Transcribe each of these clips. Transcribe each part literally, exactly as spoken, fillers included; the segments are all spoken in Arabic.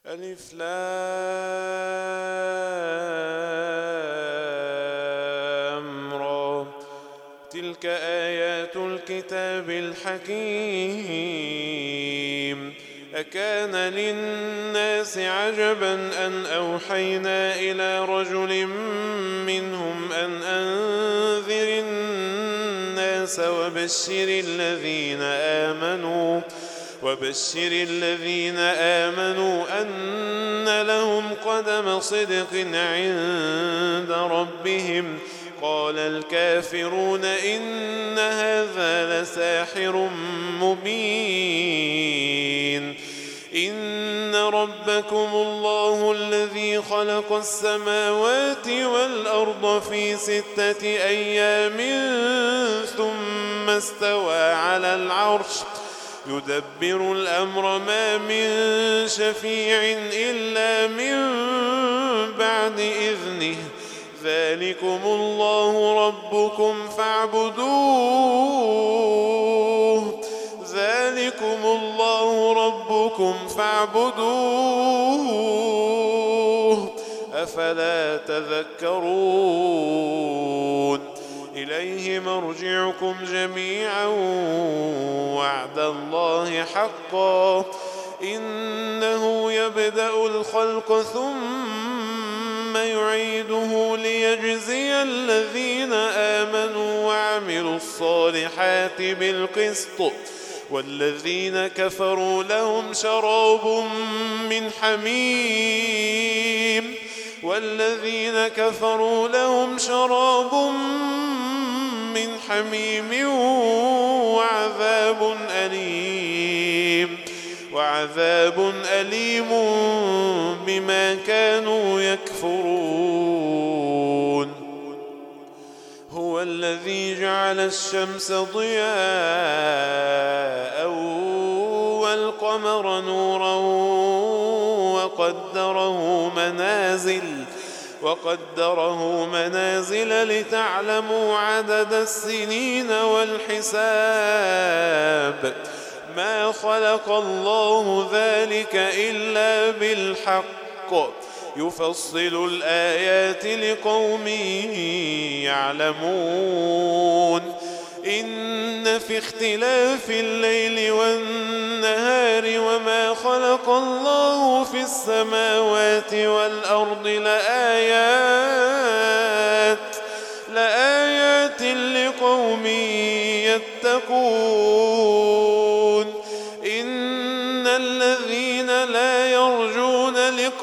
ألف لام را. تلك آيات الكتاب الحكيم. أكان للناس عجبا أن أوحينا إلى رجل منهم أن أنذر الناس وبشر الذين آمنوا وبشر الذين آمنوا أن لهم قدم صدق عند ربهم. قال الكافرون إن هذا لساحر مبين. إن ربكم الله الذي خلق السماوات والأرض في ستة أيام ثم استوى على العرش يدبر الأمر ما من شفيع إلا من بعد إذنه. ذلكم الله ربكم فاعبدوه ذلكم الله ربكم فاعبدوه أفلا تذكرون. إليه مرجعكم جميعا وعد الله حقا. إنه يبدأ الخلق ثم يعيده ليجزي الذين آمنوا وعملوا الصالحات بالقسط والذين كفروا لهم شراب من حميم والذين كفروا لهم شراب من حميم وعذاب أليم وعذاب أليم بما كانوا يكفرون. هو الذي جعل الشمس ضياء والقمر نورا وقدره منازل وقدره منازل لتعلموا عدد السنين والحساب. ما خلق الله ذلك إلا بالحق يفصل الآيات لقوم يعلمون. إن في اختلاف الليل والنهار وما خلق الله في السماوات والأرض لآيات لآيات لقوم يتقون. إن الذين لا يرجون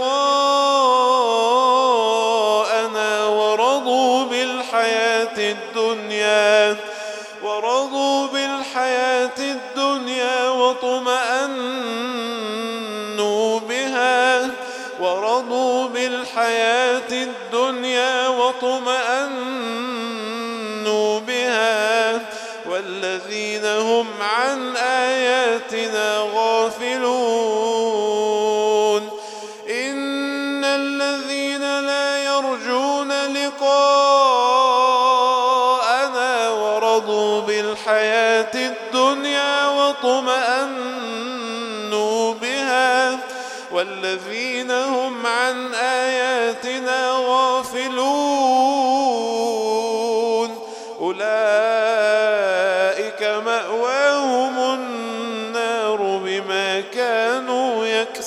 لقاءنا ورضوا بالحياة الدنيا ورضوا بالحياة الدنيا واطمأنوا بها ورضوا بالحياة الدنيا واطمأنوا بها والذين هم عن آياتنا غافلون. إن الذين لا يرجون لقاءنا ورضوا بالحياة الدنيا واطمأنوا بها والذين هم عن آياتنا غافلون أولئك مأواهم النار بما كانوا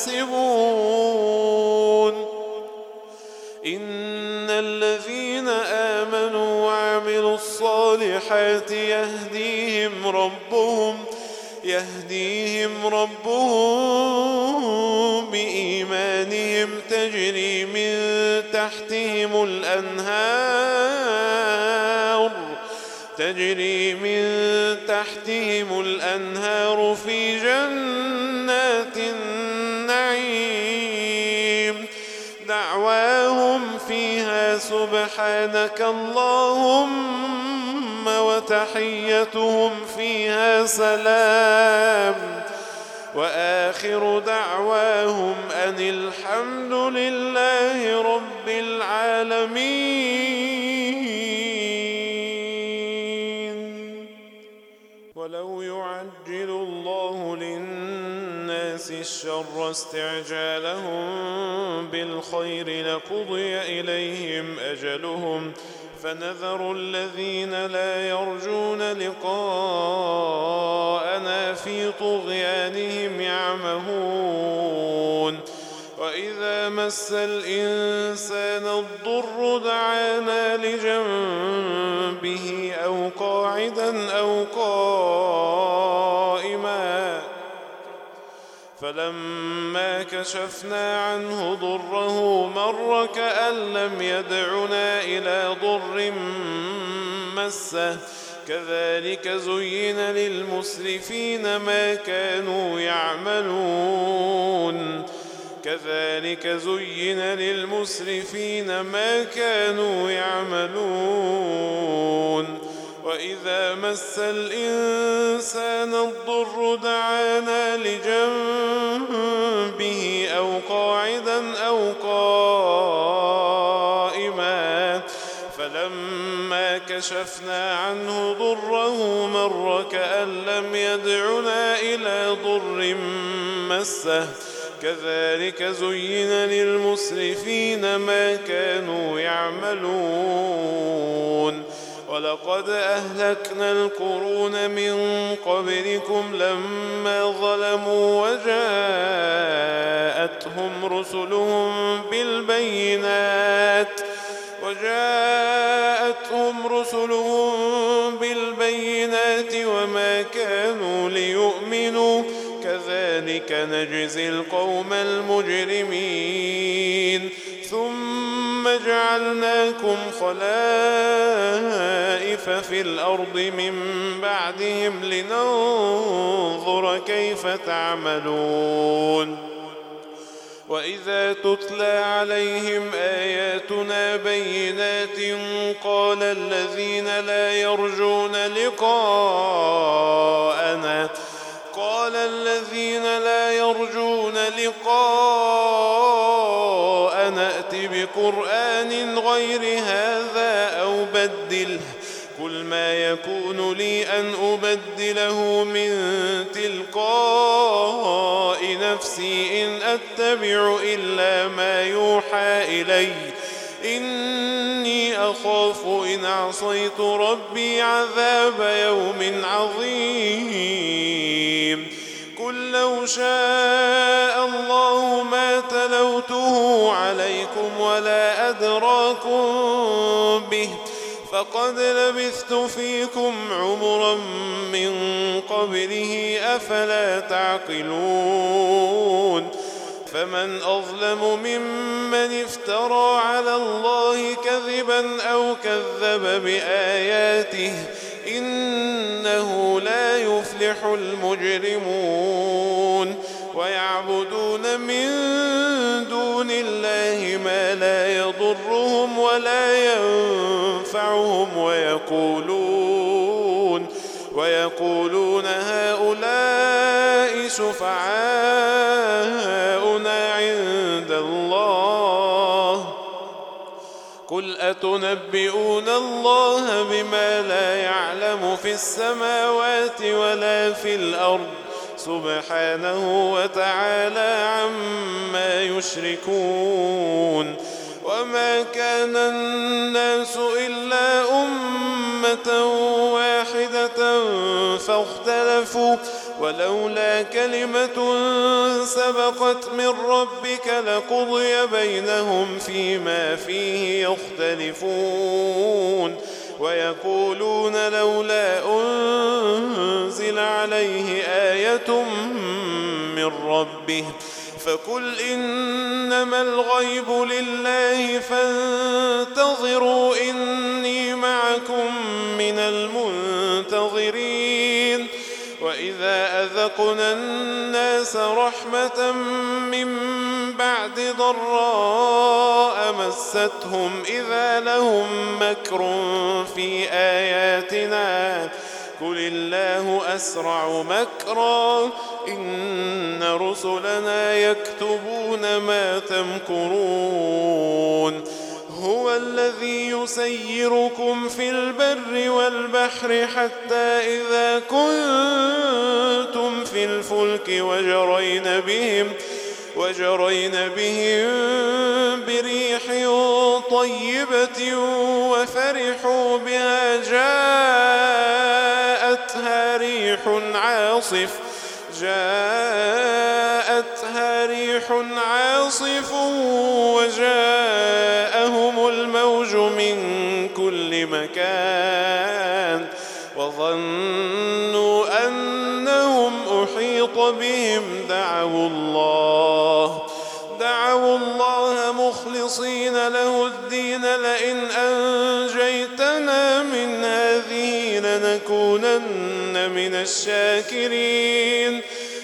يكسبون. إن الذين آمنوا وعملوا الصالحات يهديهم ربهم يهديهم ربهم بإيمانهم تجري من تحتهم الأنهار تجري من تحتهم الأنهار في جنات النعيم. دعواهم فيها سبحانك اللهم وتحيتهم فيها سلام وآخر دعواهم أن الحمد لله رب العالمين. ولو يعجل الله للناس الشر استعجالهم بالخير لقضي إليهم أجلهم فنذر الذين لا يرجون لقاءنا في طغيانهم يعمهون وإذا مس الإنسان الضر دعانا لجنبه أو قاعدا أو قائما فلما كشفنا عنه ضره مر كأن لم يدعنا إلى ضر مسه كذلك زين للمسرفين ما كانوا يعملون كذلك زين للمسرفين ما كانوا يعملون وإذا مس الإنسان الضر دعانا لجنبه أو قاعدا أو قائما فلما كشفنا عنه ضره مر كأن لم يدعنا إلى ضر مسه كذلك زين للمسرفين ما كانوا يعملون ولقد أهلكنا القرون من قبلكم لما ظلموا وجاءتهم رسلهم بالبينات وجاءتهم رسلهم بالبينات وما كانوا ليؤمنوا كذلك نجزي القوم المجرمين ثم جعلناكم خلائف في الأرض من بعدهم لننظر كيف تعملون وإذا تتلى عليهم آياتنا بينات قال الذين لا يرجون لقاءنا قال الذين لا يرجون لقاءنا ائت بقرآن غير هذا أو بدله قل ما يكون لي أن أبدله من تلقاء نفسي إن أتبع إلا ما يوحى إلي إني أخاف إن عصيت ربي عذاب يوم عظيم قل لو شاء الله ما تلوته عليكم ولا أدراكم به فقد لبثت فيكم عمرا من قبله أفلا تعقلون فمن أظلم ممن افترى على الله كذبا أو كذب بآياته إنه لا يفلح المجرمون ويعبدون من دون الله ما لا يضرهم ولا ينفعهم ويقولون ويقولون هؤلاء شفعاؤنا عند الله قل أتنبئون الله بما لا يعلم في السماوات ولا في الأرض سبحانه وتعالى عما يشركون وما كان الناس إلا أمة واحدة فاختلفوا ولولا كلمة سبقت من ربك لقضي بينهم فيما فيه يختلفون ويقولون لولا أنزل عليه آية من ربه فقل إنما الغيب لله فانتظروا إني معكم من المنتظرين وإذا أذقنا الناس رحمة من بعد ضراء مستهم إذا لهم مكر في آياتنا قل الله أسرع مكرا إن رسلنا يكتبون ما تمكرون هو وهو الذي يسيركم في البر والبحر حتى إذا كنتم في الفلك وجرين بهم وجرين بهم بريح طيبة وفرحوا بها جاءتها ريح عاصف جاءتها ريح عاصف وجاءهم الموج من كل مكان وظنوا أنهم أحيط بهم دعوا الله دعوا الله مخلصين له الدين لئن أنجيتنا من هذه لنكونن من الشاكرين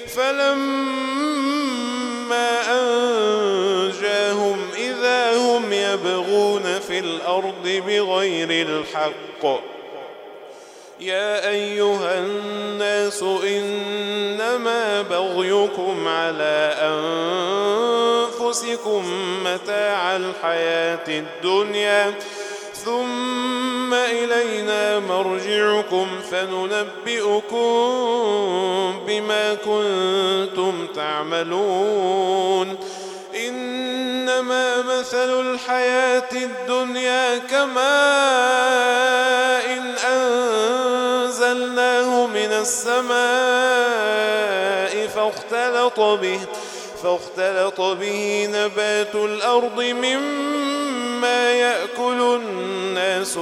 فلما أنجاهم إذا هم يبغون في الأرض بغير الحق يا أيها الناس إنما بغيكم على أنفسكم متاع الحياة الدنيا ثم إلينا مرجعكم فننبئكم بما كنتم تعملون إنما مثل الحياة الدنيا كماء إن أنزلناه من السماء فاختلط به فاختلط به نبات الأرض مما يأكل الناس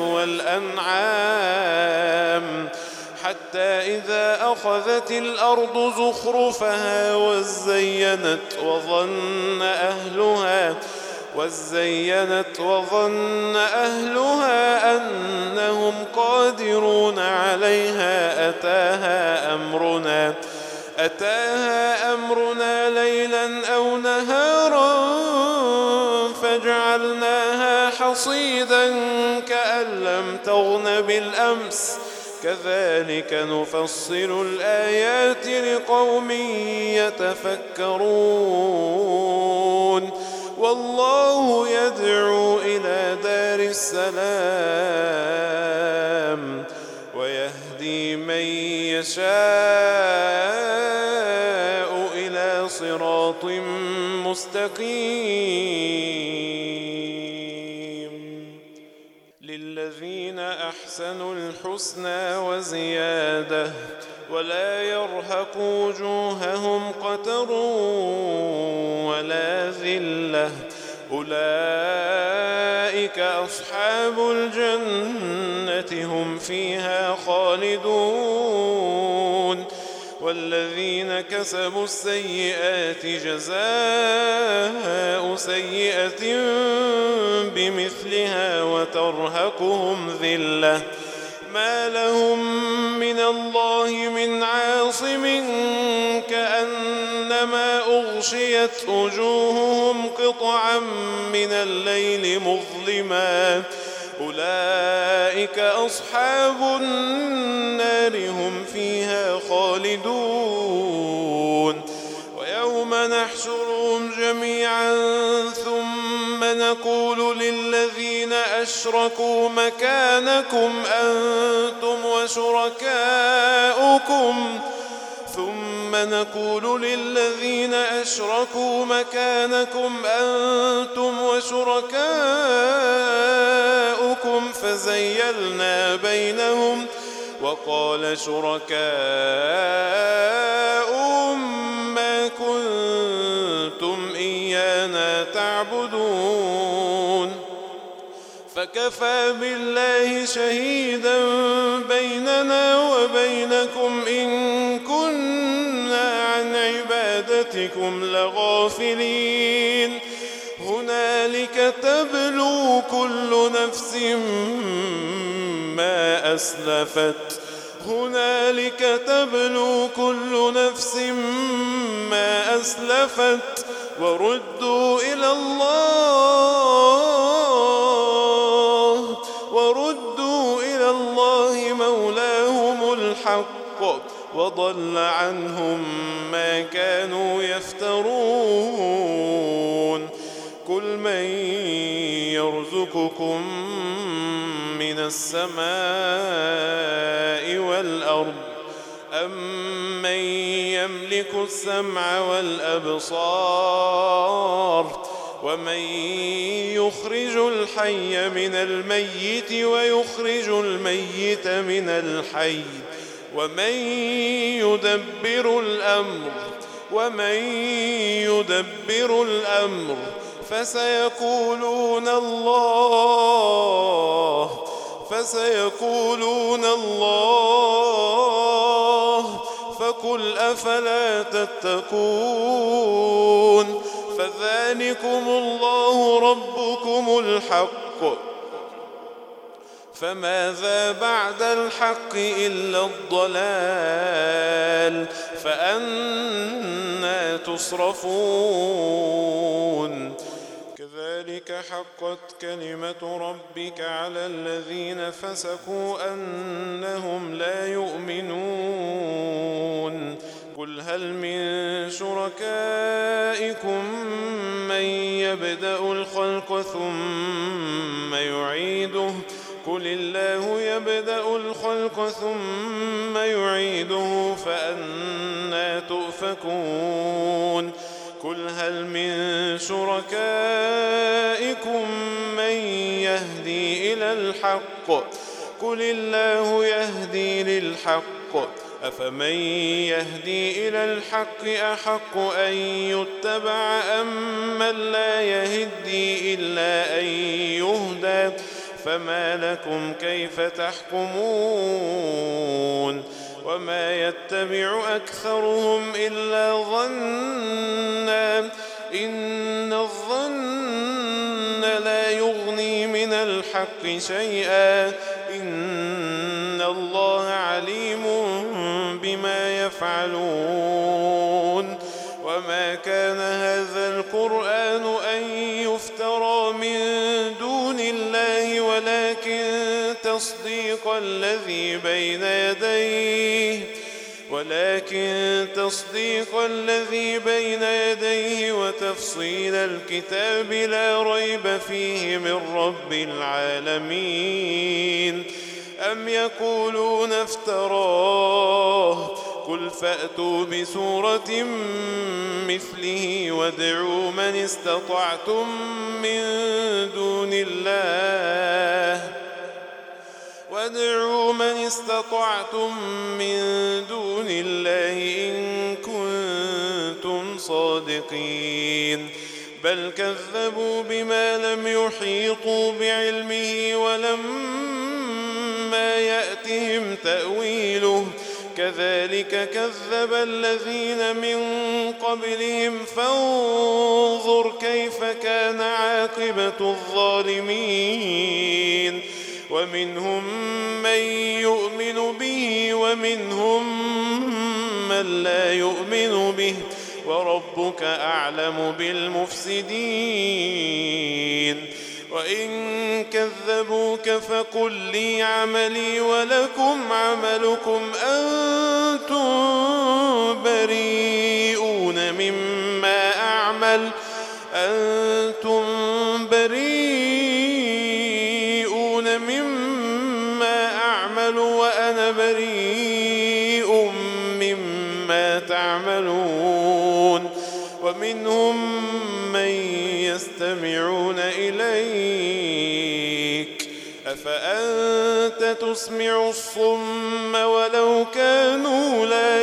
والأنعام حتى إذا أخذت الأرض زخرفها وزينت وظن أهلها وزينت وظن أهلها أنهم قادرون عليها أتاها أمرنا أتاها أمرنا ليلا أو نهارا فجعلناها حصيدا كأن لم تغن بالأمس كذلك نفصل الآيات لقوم يتفكرون والله يدعو إلى دار السلام ويهدي من يشاء إلى صراط مستقيم للذين أحسنوا الحسنى وزيادة ولا يرهق وجوههم قتر ولا ذلة أولئك أصحاب الجنة هم فيها خالدون والذين كسبوا السيئات جزاء سيئة بمثلها وترهقهم ذلة ما لهم من الله من عاصم كأنما أغشيت وجوههم قطعا من الليل مظلما أولئك أصحاب النار هم فيها خالدون ويوم نحشرهم جميعا ثم نقول للذين أشركوا مكانكم أنتم وشركاؤكم ثم نقول للذين أشركوا مكانكم أنتم وشركاؤكم فزيلنا بينهم وقال شركاؤهم ما كنتم إيانا تعبدون فكفى بالله شهيدا بيننا وبينكم إن كنا عن عبادتكم لغافلين هنالك تبلو كل نفس ما أسلفت هنالك تبلو كل نفس ما أسلفت وردوا إلى الله وردوا إلى الله مولاهم الحق وضل عنهم ما كانوا يفترون قل من يرزقكم يرزقكم من السماء والأرض أمن يملك السمع والأبصار ومن يخرج الحي من الميت ويخرج الميت من الحي ومن يدبر الأمر ومن يدبر الأمر فسيقولون الله فسيقولون الله فقل أفلا تتقون فذلكم الله ربكم الحق فماذا بعد الحق إلا الضلال فأنى تصرفون كذلك حقت كلمة ربك على الذين فسقوا أنهم لا يؤمنون قل هل من شركائكم من يبدأ الخلق ثم يعيده قل الله يبدأ الخلق ثم يعيده فأنى تؤفكون قل هل من شركائكم من يهدي إلى الحق قل الله يهدي للحق أفمن يهدي إلى الحق أحق أن يتبع أم من لا يهدي إلا أن يهدى فما لكم كيف تحكمون وما يتبع أكثرهم إلا ظنا إن الظن لا يغني من الحق شيئا إن الله عليم بما يفعلون وما كان هذا القرآن أن يفترى من دون الله ولكن تصديق الذي بين يديه ولكن تصديق الذي بين يديه وتفصيل الكتاب لا ريب فيه من رب العالمين أم يقولون افتراه قل فأتوا بسورة مثله وادعوا من استطعتم من دون الله وادعوا من استطعتم من دون الله إن كنتم صادقين بل كذبوا بما لم يحيطوا بعلمه ولما يأتهم تأويله كذلك كذب الذين من قبلهم فانظر كيف كان عاقبة الظالمين ومنهم من يؤمن به ومنهم من لا يؤمن به وربك أعلم بالمفسدين وإن كذبوك فقل لي عملي ولكم عملكم أنتم بريئون مما أعمل أنتم بريئون مما أعمل وأنا بريء مما تعملون ومنهم من يستمعون إليك أفأنت تسمع الصم ولو كانوا لا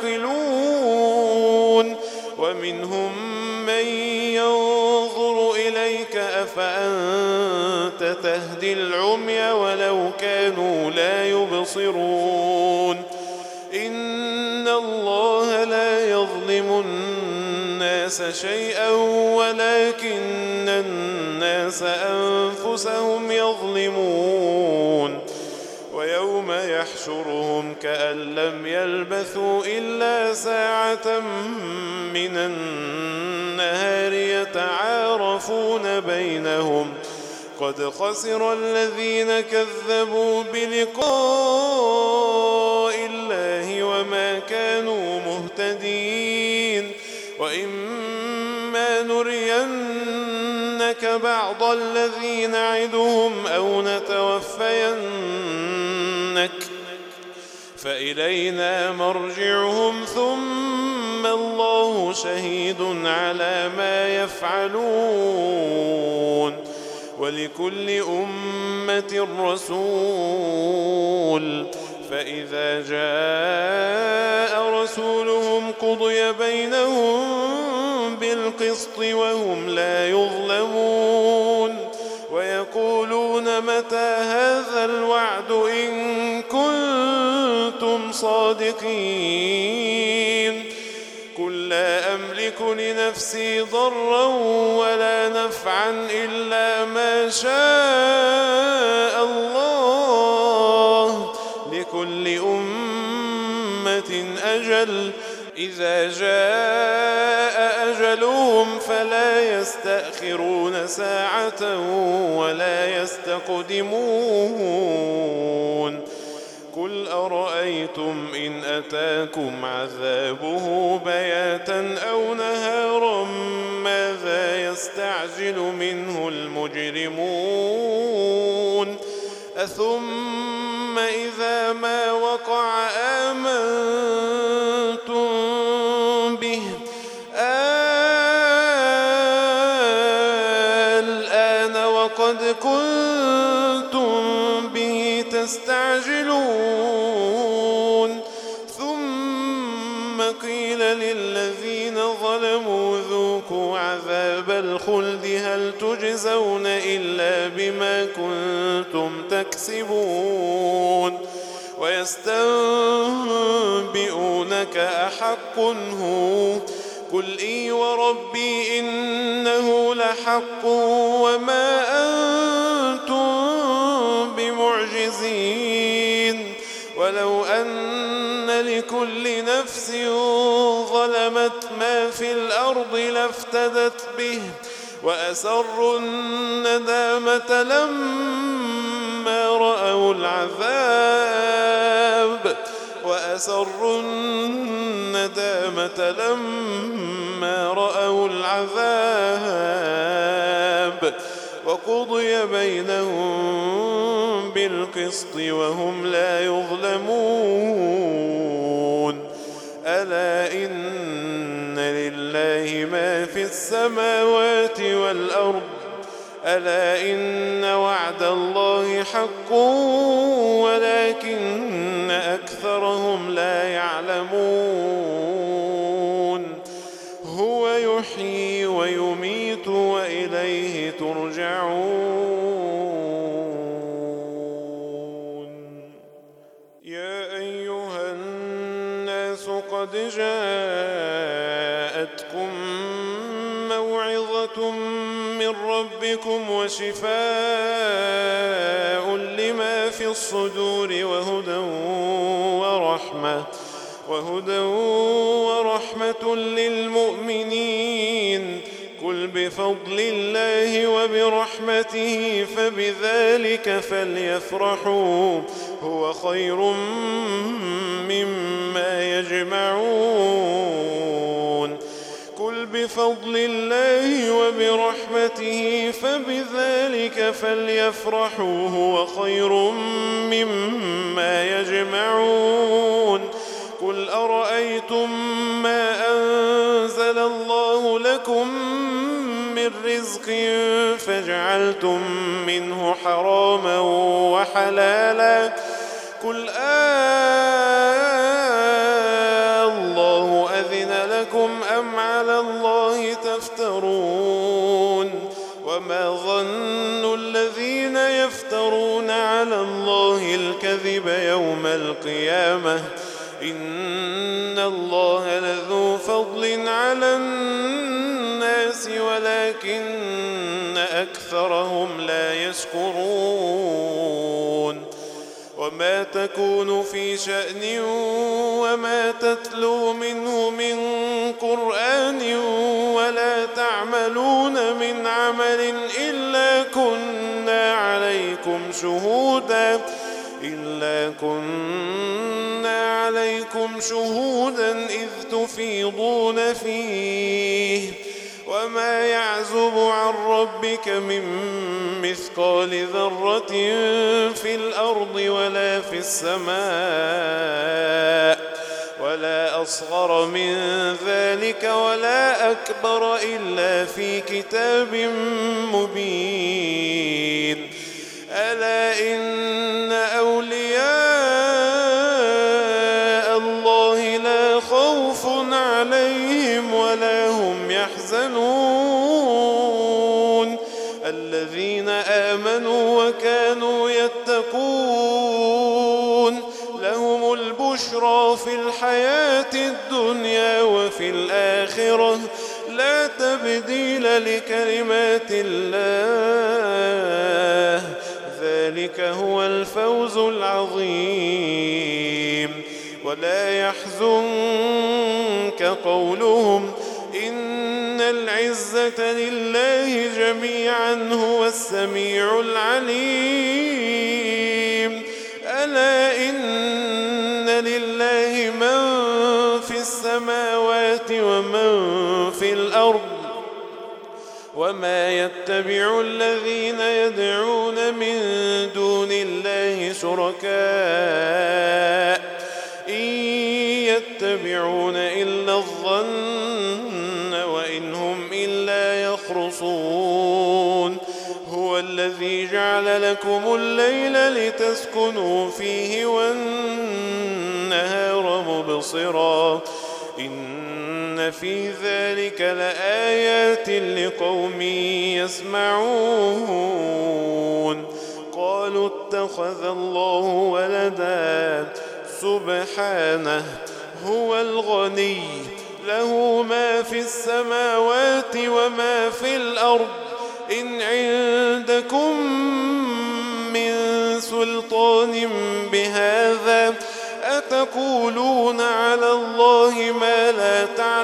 يعقلون ومنهم من ينظر إليك أفأنت تهدي العمي ولو كانوا لا يبصرون إن الله لا يظلم الناس شيئا ولكن الناس أنفسهم يظلمون ويوم يحشرهم كأن لم يلبثوا إلا ساعة من النهار يتعارفون بينهم قد خسر الذين كذبوا بلقاء الله وما كانوا مهتدين وإما نرينك نرينك بعض الذي نعدهم أو نتوفينك فإلينا مرجعهم ثم الله شهيد على ما يفعلون ولكل أمة رسول فإذا جاء رسولهم قضي بينهم بالقسط وهم لا يظلمون ويقولون متى هذا الوعد إن كنتم صادقين قل لا أملك لنفسي ضرا ولا نفعا إلا ما شاء الله لكل أمة أجل إذا جاء أجلهم فلا يستأخرون ساعة ولا يستقدمون قل أرأيتم إن أتاكم عذابه بياتا أو نهارا ماذا يستعجل منه المجرمون أثم إذا ما وقع آمنتم به الآن وقد كنتم به تستعجلون ثم قيل للذين ظلموا ذوقوا عذاب الخلد هل تجزون إلا بما كنتم تكسبون ويستنبئونك أحق هو قل إي وربي إنه لحق وما أنتم بمعجزين ولو أن لكل نفس ظلمت ما في الأرض لافتدت به وأسروا الندامة لما رأوا العذاب وأسروا الندامة لما رأوا العذاب وقضي بينهم بالقسط وهم لا يظلمون ألا إن لله ما في السماوات والأرض ألا إن وعد الله حق ولكن أكثرهم لا يعلمون هو يحيي ويميت وإليه ترجعون يا أيها الناس قد جاءتكم موعظة من ربكم وشفاء لما في الصدور وهدى ورحمة وهدى ورحمة للمؤمنين قل بفضل الله وبرحمته فبذلك فليفرحوا هو خير مما يجمعون قل بفضل الله وبرحمته فبذلك فليفرحوا هو خير مما يجمعون قل أرأيتم ما أنزل الله لكم من رزق فجعلتم منه حراما وحلالا قل آه الله أذن لكم أم على الله تفترون وما ظن الذين يفترون على الله الكذب يوم القيامة إن الله لذو فضل على الناس ولكن أكثرهم لا يشكرون وما تكون في شأن وما تتلو منه من قرآن ولا تعملون من عمل إلا كنا عليكم شهودا إلا كنا عليكم شهودا إذ تفيضون فيه وما يعزب عن ربكم ربك من مثقال ذرة في الأرض ولا في السماء ولا أصغر من ذلك ولا أكبر إلا في كتاب مبين. ألا إن أولياء الله لا خوف عليهم ولا هم يحزنون الذين آمنوا وكانوا يتقون لهم البشرى في الحياة الدنيا وفي الآخرة لا تبديل لكلمات الله ذلك هو الفوز العظيم. ولا يحزنك قولهم إن العزة لله جميعا هو السميع العليم. ألا إن لله من في السماوات ومن في الأرض وما يتبع الذين يدعون من دون الله شركاء إن يتبعون إلا الظن وإن هم إلا يخرصون. هو الذي جعل لكم الليل لتسكنوا فيه والنهار مبصرا إن في ذلك لآيات لقوم يسمعون. قالوا اتخذ الله ولدا سبحانه هو الغني له ما في السماوات وما في الأرض إن عندكم من سلطان بهذا أتقولون على الله ما لا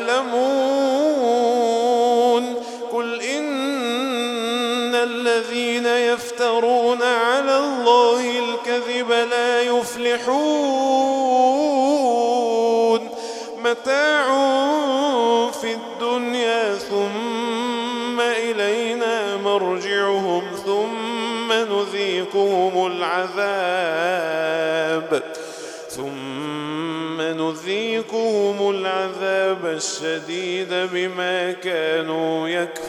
تعلمون. قل إن الذين يفترون على الله الكذب لا يفلحون متاع في الدنيا ثم إلينا مرجعهم ثم نذيقهم العذاب ثم نذيقهم العذاب الشديد بما كانوا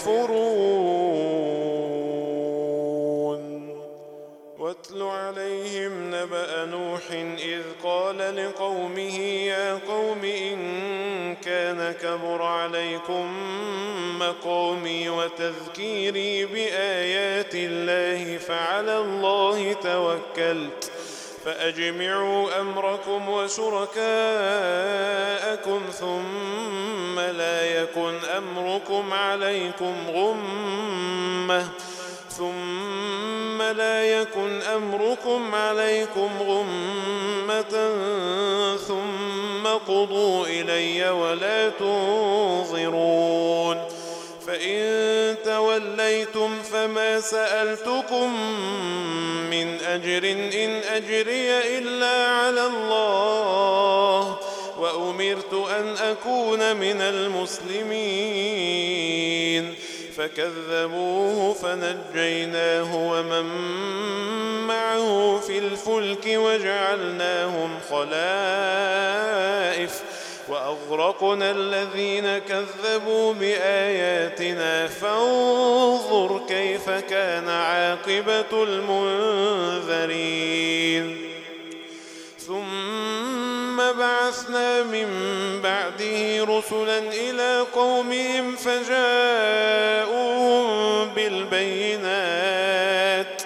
يكفرون. واتل عليهم نبأ نوح إذ قال لقومه يا قوم إن كان كبر عليكم مقامي وتذكيري بآيات الله فعلى الله توكلت فأجمعوا أمركم وشركاءكم ثم لا يكن أمركم عليكم غمة ثم لا يكن أمركم عليكم غمة ثم قضوا إلي ولا تنظرون. فإن توليتم فما سألتكم من أجر إن أجري إلا على الله وأمرت أن أكون من المسلمين. فكذبوه فنجيناه ومن معه في الفلك وجعلناهم خلائف وأغرقنا الذين كذبوا بآياتنا فانظر كيف كان عاقبة المنذرين. ثم بعثنا من بعده رسلا إلى قومهم فجاءوهم بالبينات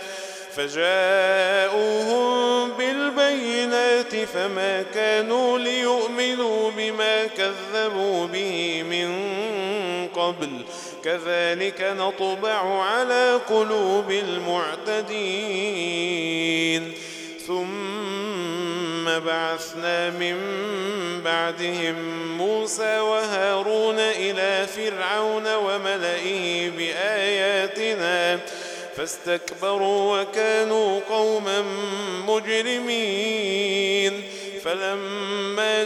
فجاءوهم بالبينات فما كانوا ليؤمنوا بما كذبوا به من قبل كذلك نطبع على قلوب المعتدين. ثم بعثنا من بعدهم موسى وهارون إلى فرعون وملئه بآياتنا فاستكبروا وكانوا قوما مجرمين. فلما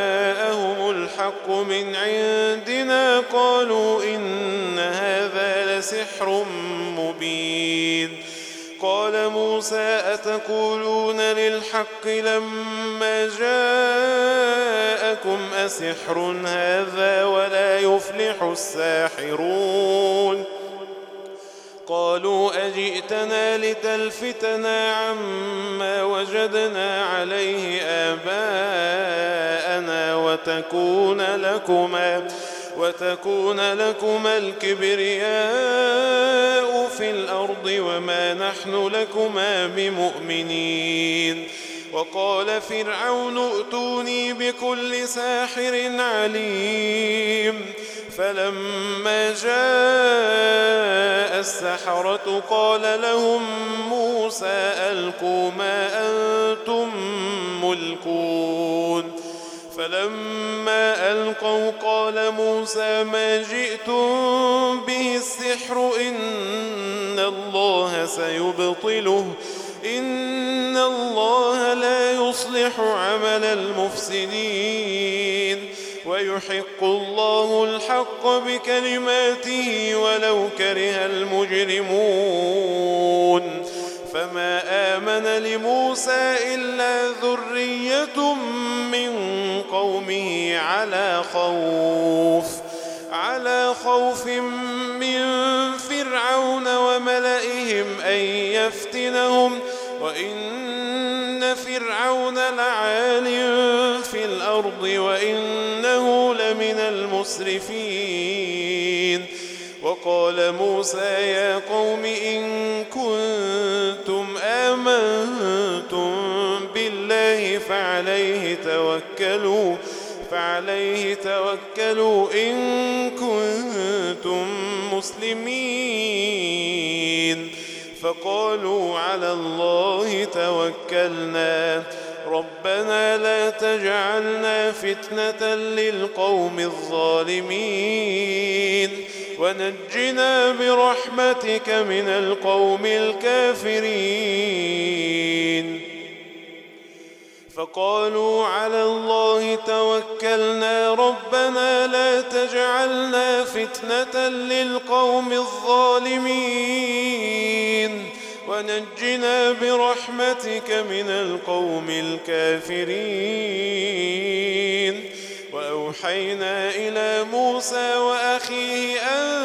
جاءهم الحق من عندنا قالوا إن هذا لسحر مبين. قال موسى أتقولون للحق لما جاءكم أسحر هذا ولا يفلح الساحرون. قالوا أجئتنا لتلفتنا عما وجدنا عليه آباءنا وتكون لكما وتكون لكما الكبرياء في الأرض وما نحن لكما بمؤمنين. وقال فرعون ائتوني بكل ساحر عليم. فلما جاء السحرة قال لهم موسى ألقوا ما أنتم ملقون. فلما ألقوا قال موسى ما جئتم به السحر إن الله سيبطله إن الله لا يصلح عمل المفسدين ويحق الله الحق بكلماته ولو كره المجرمون. فما آمن لموسى إلا ذرية من قومه على خوف على خوف من فرعون وملئهم أن يفتنهم وإن فرعون لعال في الأرض وإنه لمن المسرفين. وقال موسى يا قوم إن كنتم آمنتم بالله فعليه توكلوا فعليه توكلوا إن كنتم مسلمين. فقالوا على الله توكلنا ربنا لا تجعلنا فتنة للقوم الظالمين ونجنا برحمتك من القوم الكافرين. فقالوا على الله توكلنا ربنا لا تجعلنا فتنة للقوم الظالمين ونجنا برحمتك من القوم الكافرين. وأوحينا إلى موسى وأخيه أن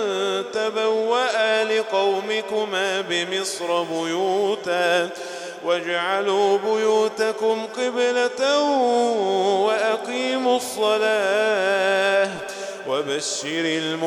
تبوأ لقومكما بمصر بيوتا واجعلوا بيوتكم قبلة وأقيموا الصلاة وبشر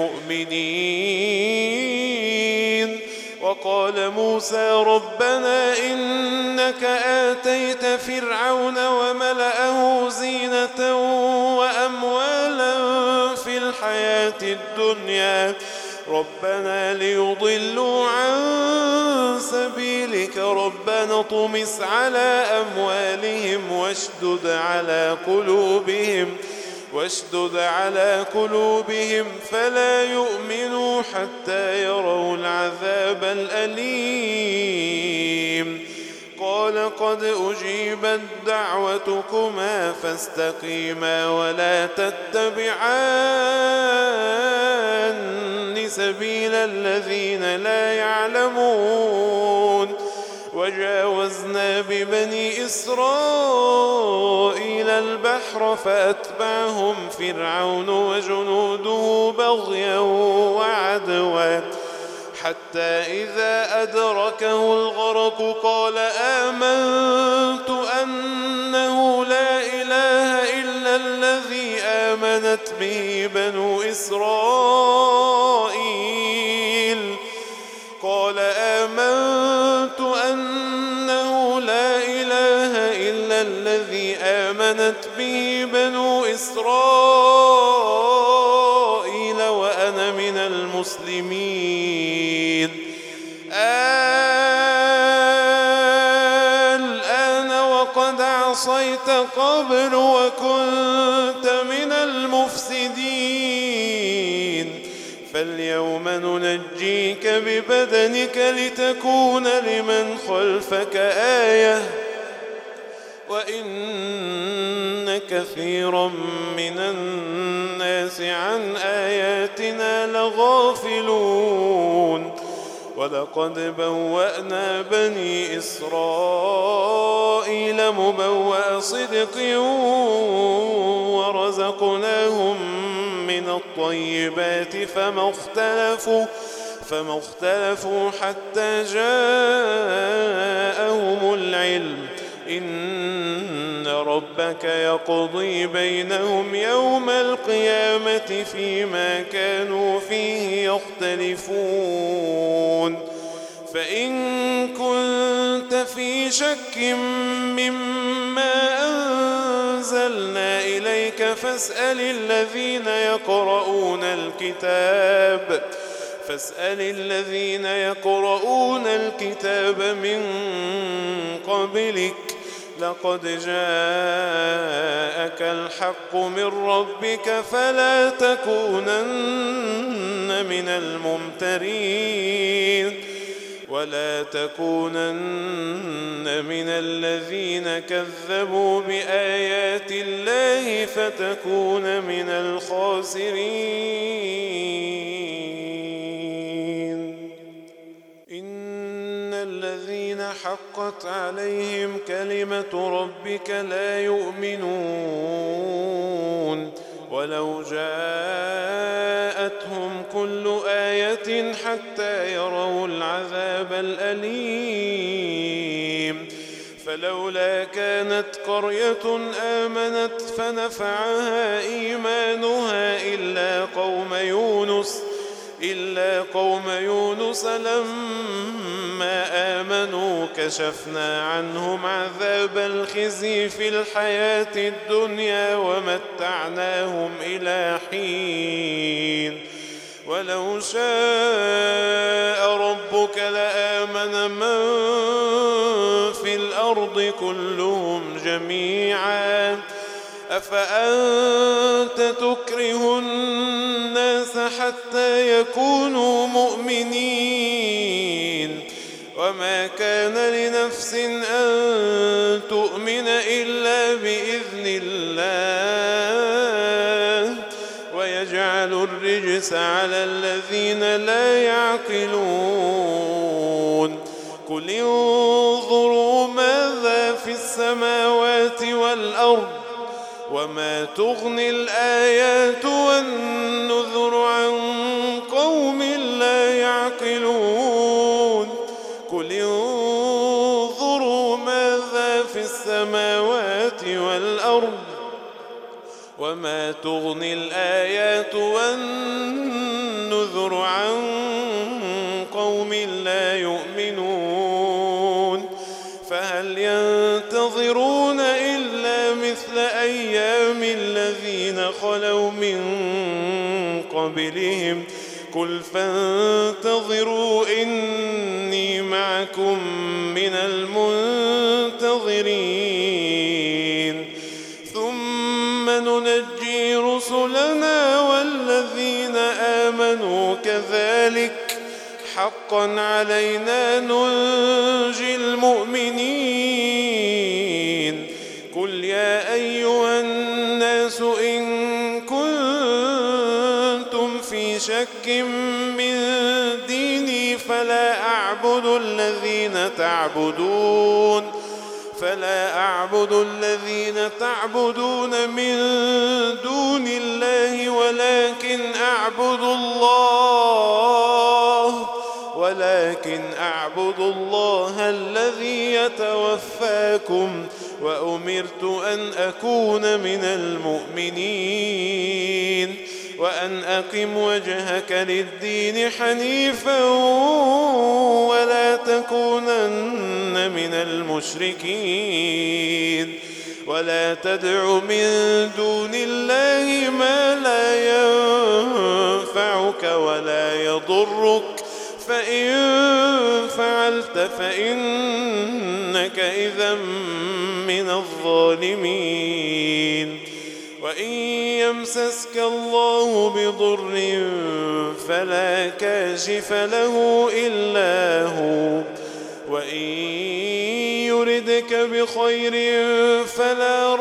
المؤمنين. وقال موسى ربنا إنك آتيت فرعون وملأه زينة وأموالا في الحياة الدنيا ربنا ليضلوا عن سبيلك ربنا طمس على أموالهم واشدد على قلوبهم واشدد على قلوبهم فلا يؤمنوا حتى يروا العذاب الأليم. قال قد أجيبت دعوتكما فاستقيما ولا تتبعان سبيل الذين لا يعلمون. وجاوزنا ببني إسرائيل البحر فأتبعهم فرعون وجنوده بغيا وعدوا حتى إذا أدركه الغرق قال آمنت أنه لا إله إلا الذي آمنت به بنو إسرائيل قال آمنت أنه لا إله إلا الذي آمنت به بنو إسرائيل وأنا من المسلمين. الآن وقد عصيت قبل وكنت من المفسدين فاليوم ننجيك ببدنك لتكون لمن خلفك آية وإن كثيرا من الناس عن آياتنا لغافلون. ولقد بوأنا بني إسرائيل مبوأ صدق ورزقناهم من الطيبات فما اختلفوا فما اختلفوا حتى جاءهم العلم إن ربك يقضي بينهم يوم القيامة فيما كانوا فيه يختلفون فإن كنت في شك مما أنزلنا إليك فاسأل الذين يقرؤون الكتاب فاسأل الذين يقرؤون الكتاب من قبلك لقد جاءك الحق من ربك فلا تكونن من الممترين ولا تكونن من الذين كذبوا بآيات الله فتكون من الخاسرين إن الذين حقت عليهم كلمة ربك لا يؤمنون ولو جاءتهم كل آية حتى يروا العذاب الأليم فلولا كانت قرية آمنت فنفعها إيمانها إلا قوم يونس إلا قوم يونس لما آمنوا كشفنا عنهم عذاب الخزي في الحياة الدنيا ومتعناهم إلى حين ولو شاء ربك لآمن من في الأرض كلهم جميعا أفأنت تكره الناس حتى يكونوا مؤمنين وما كان لنفس أن تؤمن إلا بإذن الله ويجعل الرجس على الذين لا يعقلون قل انظروا ماذا في السماوات والأرض وما تغني الآيات والنذر عن قوم لا يعقلون قل انظروا ماذا في السماوات والأرض وما تغني الآيات والنذر عن قوم لا يؤمنون فهل ينتظرون إلا مثل أيام الذين خلوا من قبلهم قل فانتظروا إني معكم من المنتظرين ثم ننجي رسلنا والذين آمنوا كذلك حقا علينا ننجي المؤمنين قل يا أيها الناس إن كنتم في شك من ديني فلا أعبد الذين تعبدون فلا أعبد الذين تعبدون من دون الله ولكن أعبد الله ولكن أعبد الله الذي يتوفاكم وأمرت أن أكون من المؤمنين وأن أقم وجهك للدين حنيفا ولا تكونن من المشركين ولا تدع من دون الله ما لا ينفعك ولا يضرك فإن فعلت فإنك إذا من الظالمين وإن يمسسك الله بضر فلا كاشف له إلا هو وإن يردك بخير فلا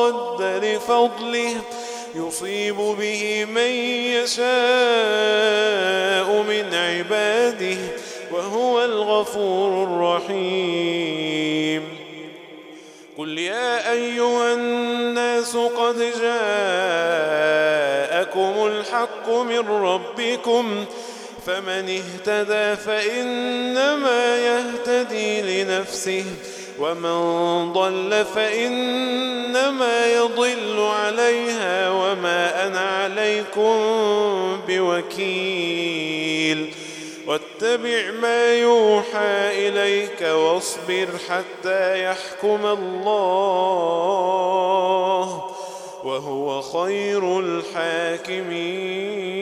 راد لفضله يصيب به من يشاء الغفور الرحيم. قل يا أيها الناس قد جاءكم الحق من ربكم فمن اهتدى فإنما يهتدي لنفسه ومن ضل فإنما يضل عليها وما أنا عليكم بوكيل. واتبع ما يوحى إليك واصبر حتى يحكم الله وهو خير الحاكمين.